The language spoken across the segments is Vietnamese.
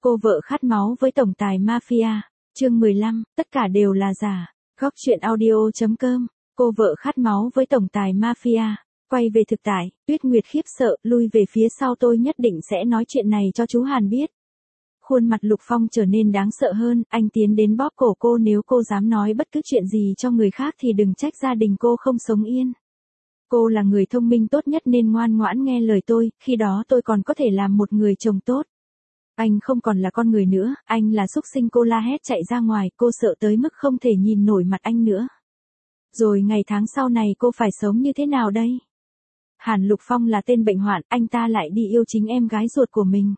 Cô vợ khát máu với tổng tài mafia. Chương 15, tất cả đều là giả. Góc truyện audio.com. Cô vợ khát máu với tổng tài mafia. Quay về thực tại, Tuyết Nguyệt khiếp sợ, lui về phía sau, tôi nhất định sẽ nói chuyện này cho chú Hàn biết. Khuôn mặt Lục Phong trở nên đáng sợ hơn, anh tiến đến bóp cổ cô, nếu cô dám nói bất cứ chuyện gì cho người khác thì đừng trách gia đình cô không sống yên. Cô là người thông minh tốt nhất nên ngoan ngoãn nghe lời tôi, khi đó tôi còn có thể làm một người chồng tốt. Anh không còn là con người nữa, anh là súc sinh, cô la hét chạy ra ngoài, cô sợ tới mức không thể nhìn nổi mặt anh nữa. Rồi ngày tháng sau này cô phải sống như thế nào đây? Hàn Lục Phong là tên bệnh hoạn, anh ta lại đi yêu chính em gái ruột của mình.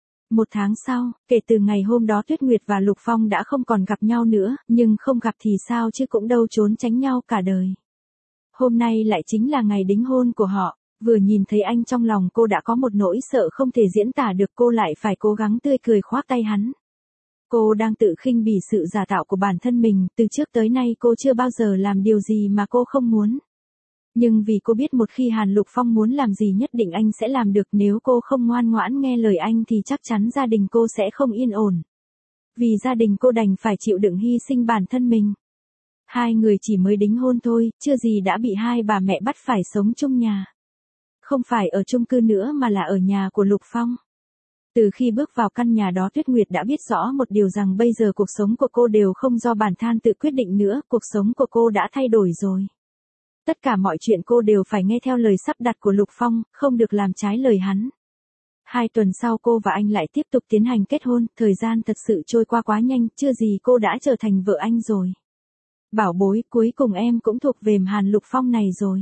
1 tháng sau, kể từ ngày hôm đó Tuyết Nguyệt và Lục Phong đã không còn gặp nhau nữa, nhưng không gặp thì sao chứ cũng đâu trốn tránh nhau cả đời. Hôm nay lại chính là ngày đính hôn của họ, vừa nhìn thấy anh trong lòng cô đã có một nỗi sợ không thể diễn tả được, cô lại phải cố gắng tươi cười khoác tay hắn. Cô đang tự khinh bỉ sự giả tạo của bản thân mình, từ trước tới nay cô chưa bao giờ làm điều gì mà cô không muốn. Nhưng vì cô biết một khi Hàn Lục Phong muốn làm gì nhất định anh sẽ làm được, nếu cô không ngoan ngoãn nghe lời anh thì chắc chắn gia đình cô sẽ không yên ổn. Vì gia đình cô đành phải chịu đựng hy sinh bản thân mình. Hai người chỉ mới đính hôn thôi, chưa gì đã bị hai bà mẹ bắt phải sống chung nhà. Không phải ở chung cư nữa mà là ở nhà của Lục Phong. Từ khi bước vào căn nhà đó Tuyết Nguyệt đã biết rõ một điều, rằng bây giờ cuộc sống của cô đều không do bản thân tự quyết định nữa, cuộc sống của cô đã thay đổi rồi. Tất cả mọi chuyện cô đều phải nghe theo lời sắp đặt của Lục Phong, không được làm trái lời hắn. 2 tuần sau cô và anh lại tiếp tục tiến hành kết hôn, thời gian thật sự trôi qua quá nhanh, chưa gì cô đã trở thành vợ anh rồi. Bảo bối, cuối cùng em cũng thuộc về Hàn Lục Phong này rồi.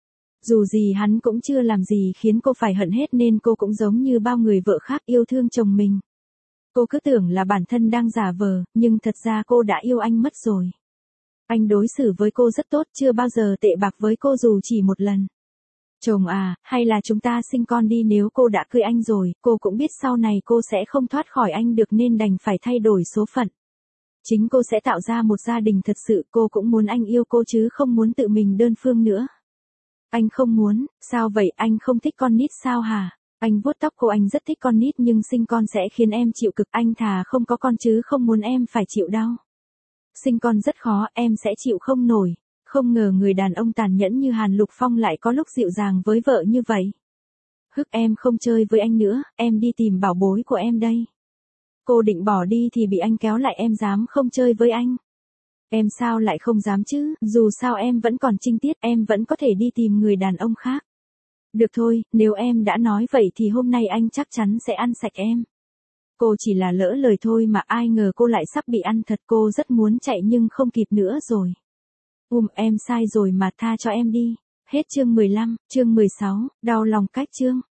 Dù gì hắn cũng chưa làm gì khiến cô phải hận hết, nên cô cũng giống như bao người vợ khác yêu thương chồng mình. Cô cứ tưởng là bản thân đang giả vờ, nhưng thật ra cô đã yêu anh mất rồi. Anh đối xử với cô rất tốt, chưa bao giờ tệ bạc với cô dù chỉ một lần. Chồng à, hay là chúng ta sinh con đi, nếu cô đã cưới anh rồi, cô cũng biết sau này cô sẽ không thoát khỏi anh được nên đành phải thay đổi số phận. Chính cô sẽ tạo ra một gia đình thật sự, cô cũng muốn anh yêu cô chứ không muốn tự mình đơn phương nữa. Anh không muốn, sao vậy, anh không thích con nít sao hả? Anh vuốt tóc cô, anh rất thích con nít nhưng sinh con sẽ khiến em chịu cực, anh thà không có con chứ không muốn em phải chịu đau. Sinh con rất khó, em sẽ chịu không nổi. Không ngờ người đàn ông tàn nhẫn như Hàn Lục Phong lại có lúc dịu dàng với vợ như vậy. Hức, em không chơi với anh nữa, em đi tìm bảo bối của em đây. Cô định bỏ đi thì bị anh kéo lại, em dám không chơi với anh? Em sao lại không dám chứ, dù sao em vẫn còn trinh tiết, em vẫn có thể đi tìm người đàn ông khác. Được thôi, nếu em đã nói vậy thì hôm nay anh chắc chắn sẽ ăn sạch em. Cô chỉ là lỡ lời thôi mà, ai ngờ cô lại sắp bị ăn thật, cô rất muốn chạy nhưng không kịp nữa rồi. Em sai rồi mà, tha cho em đi. Hết chương 15, chương 16, đau lòng cách chương.